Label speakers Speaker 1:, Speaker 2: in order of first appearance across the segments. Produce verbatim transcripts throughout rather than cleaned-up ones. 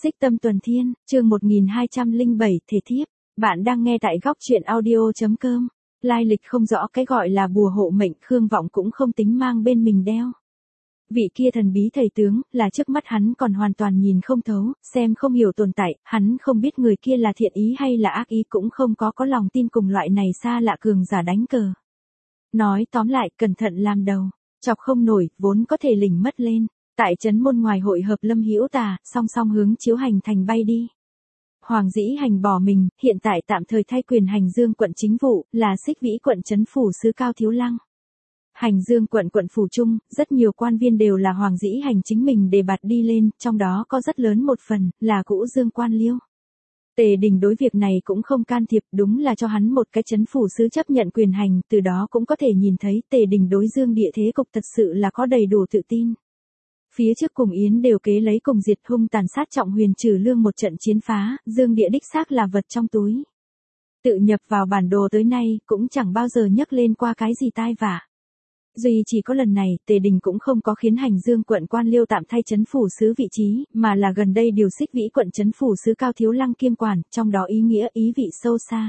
Speaker 1: Xích Tâm Tuần Thiên, chương một nghìn hai trăm lẻ bảy, Thể Thiếp. Bạn đang nghe tại góc truyện audio.com. Lai lịch không rõ cái gọi là bùa hộ mệnh, Khương Vọng cũng không tính mang bên mình đeo. Vị kia thần bí thầy tướng, là trước mắt hắn còn hoàn toàn nhìn không thấu, xem không hiểu tồn tại, hắn không biết người kia là thiện ý hay là ác ý, cũng không có có lòng tin cùng loại này xa lạ cường giả đánh cờ. Nói tóm lại, cẩn thận làm đầu, chọc không nổi, vốn có thể lỉnh mất lên. Tại trấn môn ngoài hội hợp Lâm Hữu Tà, song song hướng Chiếu Hành thành bay đi. Hoàng Dĩ Hành bỏ mình, hiện tại tạm thời thay quyền Hành Dương quận chính vụ, là Xích Vĩ quận trấn phủ sứ Cao Thiếu Lăng. Hành Dương quận quận phủ trung, rất nhiều quan viên đều là Hoàng Dĩ Hành chính mình đề bạt đi lên, trong đó có rất lớn một phần, là cũ Dương quan liêu. Tề Đình đối việc này cũng không can thiệp, đúng là cho hắn một cái trấn phủ sứ chấp nhận quyền hành, từ đó cũng có thể nhìn thấy Tề Đình đối Dương địa thế cục thật sự là có đầy đủ tự tin. Phía trước cùng Yến đều kế lấy cùng diệt hung tàn sát Trọng Huyền trừ lương một trận chiến phá, Dương địa đích xác là vật trong túi. Tự nhập vào bản đồ tới nay, cũng chẳng bao giờ nhắc lên qua cái gì tai vạ. Duy chỉ có lần này, Tề Đình cũng không có khiến Hành Dương quận quan liêu tạm thay trấn phủ sứ vị trí, mà là gần đây điều Xích Vĩ quận trấn phủ sứ Cao Thiếu Lăng kiêm quản, trong đó ý nghĩa ý vị sâu xa.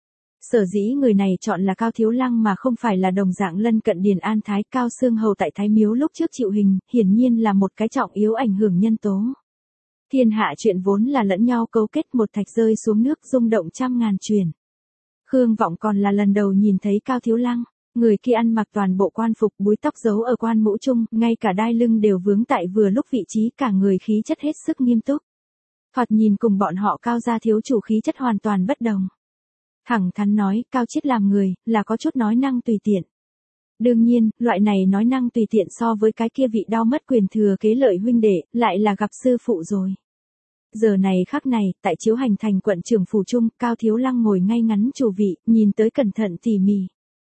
Speaker 1: Sở dĩ người này chọn là Cao Thiếu Lăng mà không phải là đồng dạng lân cận Điền An Thái Cao Xương Hầu tại Thái Miếu lúc trước chịu hình, hiển nhiên là một cái trọng yếu ảnh hưởng nhân tố. Thiên hạ chuyện vốn là lẫn nhau cấu kết, một thạch rơi xuống nước rung động trăm ngàn truyền. Khương Vọng còn là lần đầu nhìn thấy Cao Thiếu Lăng, người kia ăn mặc toàn bộ quan phục, búi tóc giấu ở quan mũ trung, ngay cả đai lưng đều vướng tại vừa lúc vị trí, cả người khí chất hết sức nghiêm túc. Thoạt nhìn cùng bọn họ Cao gia thiếu chủ khí chất hoàn toàn bất đồng. Thẳng thắn nói, Cao Chiết làm người, là có chút nói năng tùy tiện. Đương nhiên, loại này nói năng tùy tiện so với cái kia vị đau mất quyền thừa kế lợi huynh đệ, lại là gặp sư phụ rồi. Giờ này khắc này, tại Chiếu Hành thành quận trưởng phủ trung, Cao Thiếu Lăng ngồi ngay ngắn chủ vị, nhìn tới cẩn thận tỉ mỉ.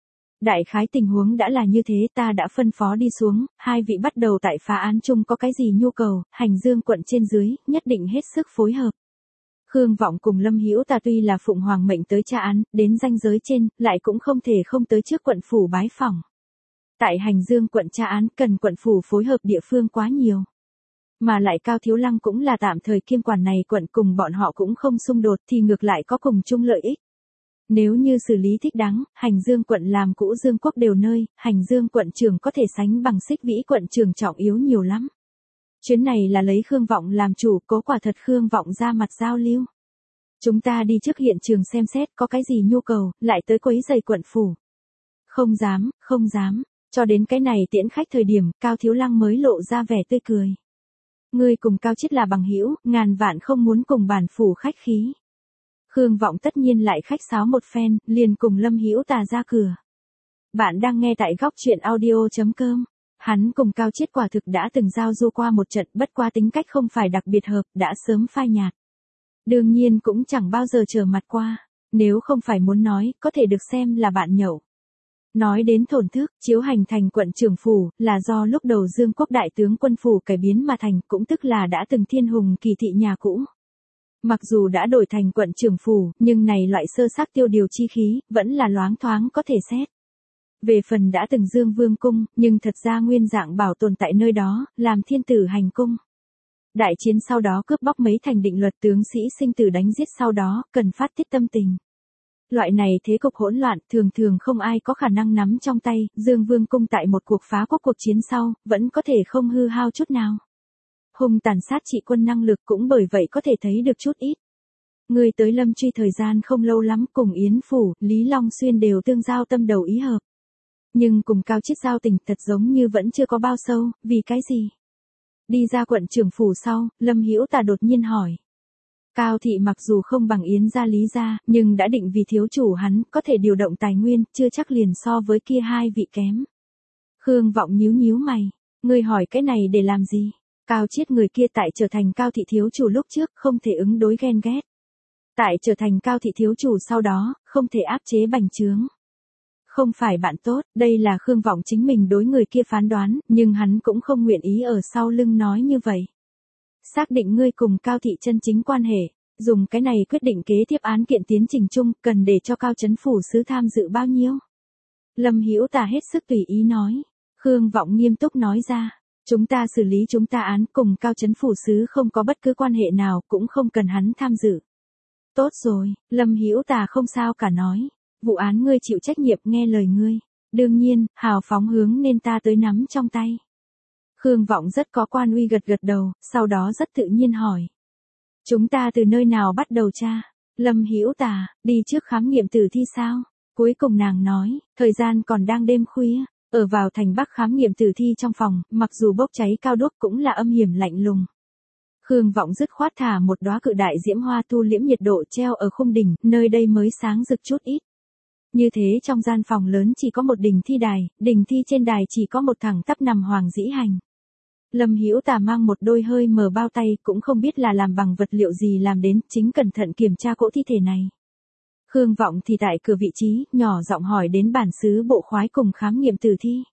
Speaker 1: Đại khái tình huống đã là như thế, ta đã phân phó đi xuống, hai vị bắt đầu tại phá án chung có cái gì nhu cầu, Hành Dương quận trên dưới, nhất định hết sức phối hợp. Khương Vọng cùng Lâm Hữu Tà tuy là phụng hoàng mệnh tới tra án, đến ranh giới trên, lại cũng không thể không tới trước quận phủ bái phỏng. Tại Hành Dương quận tra án, cần quận phủ phối hợp địa phương quá nhiều. Mà lại Cao Thiếu Lăng cũng là tạm thời kiêm quản này quận, cùng bọn họ cũng không xung đột, thì ngược lại có cùng chung lợi ích. Nếu như xử lý thích đáng, Hành Dương quận làm cũ Dương quốc đều nơi, Hành Dương quận trưởng có thể sánh bằng Xích Vĩ quận trưởng trọng yếu nhiều lắm. Chuyến này là lấy Khương Vọng làm chủ, cố quả thật Khương Vọng ra mặt giao lưu. Chúng ta đi trước hiện trường xem xét có cái gì nhu cầu, lại tới quấy rầy quận phủ. Không dám, không dám, cho đến cái này tiễn khách thời điểm, Cao Thiếu Lăng mới lộ ra vẻ tươi cười. Ngươi cùng Cao Chiết là bằng hữu, ngàn vạn không muốn cùng bản phủ khách khí. Khương Vọng tất nhiên lại khách sáo một phen, liền cùng Lâm Hữu Tà ra cửa. Bạn đang nghe tại góc truyện audio.com. Hắn cùng Cao Chiết quả thực đã từng giao du qua một trận, bất qua tính cách không phải đặc biệt hợp, đã sớm phai nhạt. Đương nhiên cũng chẳng bao giờ trở mặt qua, nếu không phải muốn nói, có thể được xem là bạn nhậu. Nói đến thổn thức, Chiếu Hành thành quận trưởng phủ, là do lúc đầu Dương quốc đại tướng quân phủ cải biến mà thành, cũng tức là đã từng thiên hùng kỳ thị nhà cũ. Mặc dù đã đổi thành quận trưởng phủ, nhưng này loại sơ xác tiêu điều chi khí, vẫn là loáng thoáng có thể xét. Về phần đã từng Dương Vương cung, nhưng thật ra nguyên dạng bảo tồn tại nơi đó, làm thiên tử hành cung. Đại chiến sau đó cướp bóc mấy thành định luật, tướng sĩ sinh tử đánh giết sau đó, cần phát tiết tâm tình. Loại này thế cục hỗn loạn, thường thường không ai có khả năng nắm trong tay, Dương Vương cung tại một cuộc phá quốc cuộc chiến sau, vẫn có thể không hư hao chút nào. Hung tàn sát trị quân năng lực cũng bởi vậy có thể thấy được chút ít. Người tới Lâm Truy thời gian không lâu lắm, cùng Yến Phủ, Lý Long Xuyên đều tương giao tâm đầu ý hợp. Nhưng cùng Cao Chiết giao tình thật giống như vẫn chưa có bao sâu, vì cái gì? Đi ra quận trưởng phủ sau, Lâm Hữu Tà đột nhiên hỏi. Cao thị mặc dù không bằng Yến gia Lý gia, nhưng đã định vì thiếu chủ hắn, có thể điều động tài nguyên, chưa chắc liền so với kia hai vị kém. Khương Vọng nhíu nhíu mày, ngươi hỏi cái này để làm gì? Cao Chiết người kia tại trở thành Cao thị thiếu chủ lúc trước, không thể ứng đối ghen ghét. Tại trở thành Cao thị thiếu chủ sau đó, không thể áp chế bành trướng. Không phải bạn tốt, đây là Khương Vọng chính mình đối người kia phán đoán, nhưng hắn cũng không nguyện ý ở sau lưng nói như vậy. Xác định ngươi cùng Cao thị chân chính quan hệ, dùng cái này quyết định kế tiếp án kiện tiến trình chung, cần để cho Cao trấn phủ sứ tham dự bao nhiêu? Lâm Hữu Tà hết sức tùy ý nói. Khương Vọng nghiêm túc nói ra, Chúng ta xử lý chúng ta án, cùng Cao Trấn phủ sứ không có bất cứ quan hệ nào, cũng không cần hắn tham dự. Tốt rồi, Lâm Hữu Tà không sao cả nói. Vụ án ngươi chịu trách nhiệm, nghe lời ngươi. Đương nhiên, hào phóng hướng nên ta tới nắm trong tay. Khương Vọng rất có quan uy gật gật đầu, sau đó rất tự nhiên hỏi. Chúng ta từ nơi nào bắt đầu tra? Lâm Hữu Tà, đi trước khám nghiệm tử thi sao? Cuối cùng nàng nói, thời gian còn đang đêm khuya, ở vào thành Bắc khám nghiệm tử thi trong phòng, mặc dù bốc cháy cao đốt cũng là âm hiểm lạnh lùng. Khương Vọng dứt khoát thả một đóa cự đại diễm hoa thu liễm nhiệt độ treo ở khung đỉnh, nơi đây mới sáng rực chút ít. Như thế trong gian phòng lớn chỉ có một đỉnh thi đài, đỉnh thi trên đài chỉ có một thẳng tắp nằm Hoàng Dĩ Hành. Lâm Hữu Tà mang một đôi hơi mờ bao tay, cũng không biết là làm bằng vật liệu gì làm đến, chính cẩn thận kiểm tra cỗ thi thể này. Khương Vọng thì tại cửa vị trí, nhỏ giọng hỏi đến bản xứ bộ khoái cùng khám nghiệm tử thi.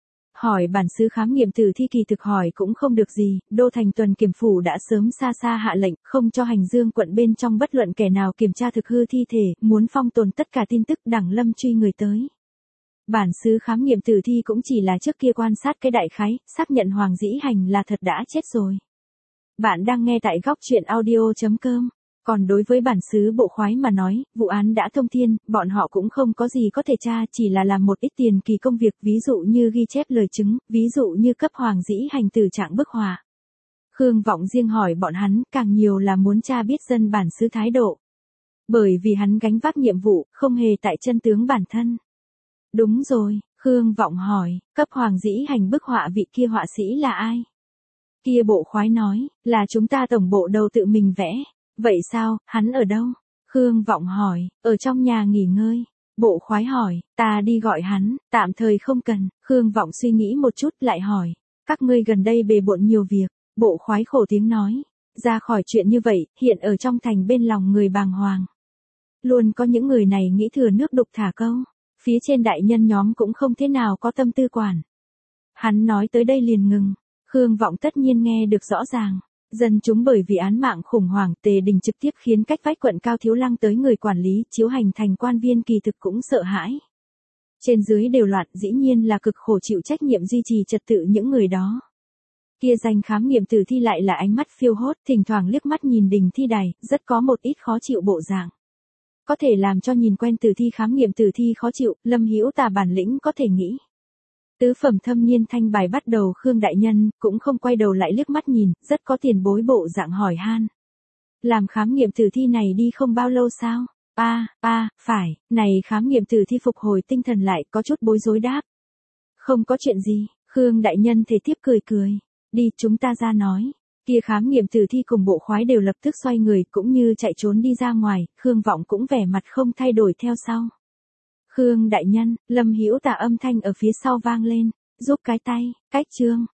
Speaker 1: Hỏi bản xứ khám nghiệm tử thi kỳ thực hỏi cũng không được gì, Đô Thành Tuần Kiểm phủ đã sớm xa xa hạ lệnh, không cho Hành Dương quận bên trong bất luận kẻ nào kiểm tra thực hư thi thể, muốn phong tồn tất cả tin tức đẳng lâm truy người tới. Bản xứ khám nghiệm tử thi cũng chỉ là trước kia quan sát cái đại khái, xác nhận Hoàng Dĩ Hành là thật đã chết rồi. Bạn đang nghe tại góc truyện audio chấm com. Còn đối với bản xứ bộ khoái mà nói, vụ án đã thông thiên, bọn họ cũng không có gì có thể tra, chỉ là làm một ít tiền kỳ công việc, ví dụ như ghi chép lời chứng, ví dụ như cấp Hoàng Dĩ Hành tử trạng bức họa. Khương Vọng riêng hỏi bọn hắn, càng nhiều là muốn tra biết dân bản xứ thái độ. Bởi vì hắn gánh vác nhiệm vụ, không hề tại chân tướng bản thân. Đúng rồi, Khương Vọng hỏi, cấp Hoàng Dĩ Hành bức họa vị kia họa sĩ là ai? Kia bộ khoái nói, là chúng ta tổng bộ đầu tự mình vẽ. Vậy sao, hắn ở đâu? Khương Vọng hỏi, ở trong nhà nghỉ ngơi. Bộ khoái hỏi, ta đi gọi hắn, tạm thời không cần. Khương Vọng suy nghĩ một chút lại hỏi, các ngươi gần đây bề bộn nhiều việc. Bộ khoái khổ tiếng nói, ra khỏi chuyện như vậy, hiện ở trong thành bên lòng người bàng hoàng. Luôn có những người này nghĩ thừa nước đục thả câu. Phía trên đại nhân nhóm cũng không thế nào có tâm tư quản. Hắn nói tới đây liền ngừng. Khương Vọng tất nhiên nghe được rõ ràng. Dân chúng bởi vì án mạng khủng hoảng, Tề Đình trực tiếp khiến cách vách quận Cao Thiếu Lăng tới người quản lý, Chiếu Hành thành quan viên kỳ thực cũng sợ hãi. Trên dưới đều loạn, dĩ nhiên là cực khổ chịu trách nhiệm duy trì trật tự những người đó. Kia danh khám nghiệm tử thi lại là ánh mắt phiêu hốt, thỉnh thoảng liếc mắt nhìn đình thi đài, rất có một ít khó chịu bộ dạng. Có thể làm cho nhìn quen tử thi khám nghiệm tử thi khó chịu, Lâm Hữu Tà bản lĩnh có thể nghĩ. Tứ phẩm thâm niên thanh bài bắt đầu Khương đại nhân, cũng không quay đầu lại liếc mắt nhìn, rất có tiền bối bộ dạng hỏi han. Làm khám nghiệm tử thi này đi không bao lâu sao? A, a, phải, này khám nghiệm tử thi phục hồi tinh thần lại, có chút bối rối đáp. Không có chuyện gì, Khương đại nhân thể tiếp cười cười. Đi, chúng ta ra nói. Kia khám nghiệm tử thi cùng bộ khoái đều lập tức xoay người, cũng như chạy trốn đi ra ngoài, Khương Vọng cũng vẻ mặt không thay đổi theo sau. Khương đại nhân, Lâm Hữu Tà âm thanh ở phía sau vang lên, giúp cái tay, cách chương.